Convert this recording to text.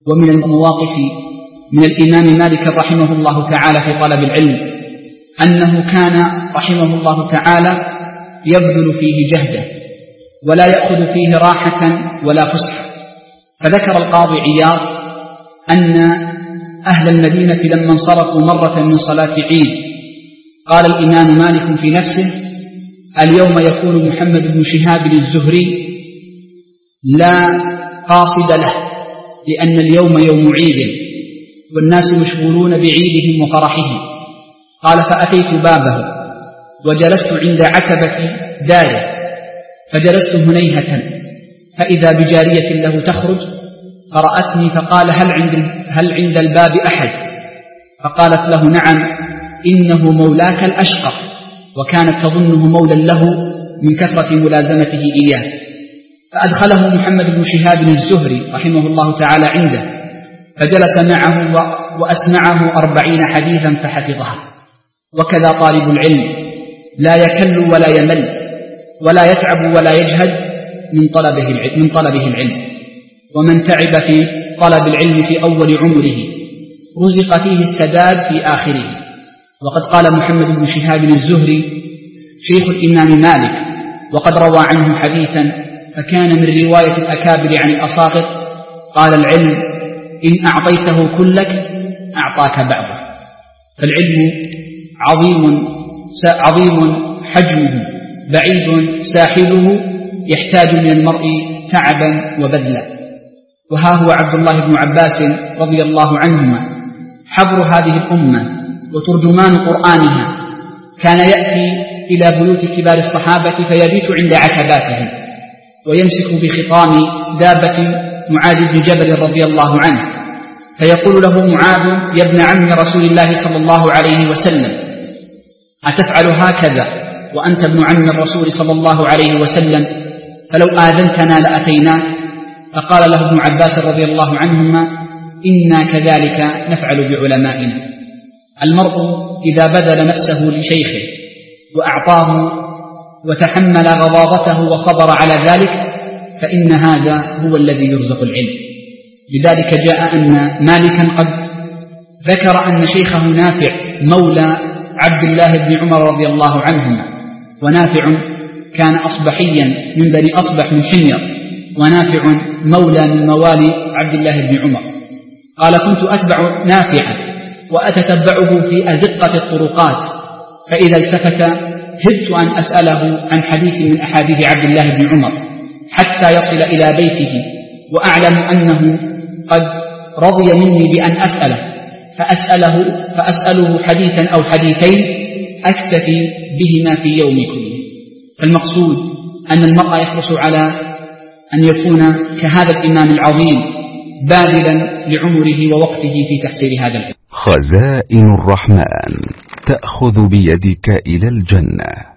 ومن المواقف من الإمام مالك رحمه الله تعالى في طلب العلم أنه كان رحمه الله تعالى يبذل فيه جهده ولا يأخذ فيه راحة ولا فسحة. فذكر القاضي عياض أن أهل المدينة لما انصرفوا مرة من صلاة عيد قال الإمام مالك في نفسه: اليوم يكون محمد بن شهاب الزهري لا قاصد له، لأن اليوم يوم عيد والناس مشغولون بعيدهم وفرحهم. قال: فأتيت بابه وجلست عند عتبة داره، فجلست هنيهة فإذا بجارية له تخرج فرأتني فقال: هل عند الباب أحد؟ فقالت له: نعم، إنه مولاك الأشقر، وكانت تظنه مولا له من كثرة ملازمته إياه. فأدخله محمد بن شهاب الزهري رحمه الله تعالى عنده، فجلس معه وأسمعه 40 حديثا فحفظها. وكذا طالب العلم لا يكل ولا يمل ولا يتعب ولا يجهد من طلبه العلم. ومن تعب في طلب العلم في أول عمره رزق فيه السداد في آخره. وقد قال محمد بن شهاب الزهري شيخ الإمام مالك وقد روى عنه حديثا فكان من رواية الأكابر عن الأصاغر، قال: العلم إن أعطيته كلك أعطاك بعضه. فالعلم عظيم حجمه بعيد ساحله، يحتاج من المرء تعبا وبذلا. وها هو عبد الله بن عباس رضي الله عنهما حبر هذه الأمة وترجمان قرآنها، كان يأتي إلى بيوت كبار الصحابة فيبيت عند عتباتهم ويمسك بخطام دابة معاذ بن جبل رضي الله عنه، فيقول له معاذ: يا ابن عم رسول الله صلى الله عليه وسلم، أتفعل هكذا وأنت ابن عم الرسول صلى الله عليه وسلم؟ فلو آذنتنا لأتيناك. فقال له ابن عباس رضي الله عنهما: إنا كذلك نفعل بعلمائنا. المرء إذا بذل نفسه لشيخه وأعطاه وتحمل غضاضته وصبر على ذلك فإن هذا هو الذي يرزق العلم. لذلك جاء أن مالكا قد ذكر أن شيخه نافع مولى عبد الله بن عمر رضي الله عنهما، ونافع كان أصبحيا من بني أصبح من حمير، ونافع مولى من موالي عبد الله بن عمر. قال: كنت أتبع نافعا وأتتبعه في أزقة الطرقات، فإذا التفت هبت أن أسأله عن حديث من أحاديث عبد الله بن عمر حتى يصل إلى بيته، وأعلم أنه قد رضي مني بأن أسأله، فأسأله حديثا أو حديثين أكتفي بهما في يومي كله. فالمقصود أن المرء يحرص على أن يكون كهذا الإمام العظيم باذلا لعمره ووقته في تحصيل هذا العلم. خزائن الرحمن تأخذ بيدك إلى الجنة.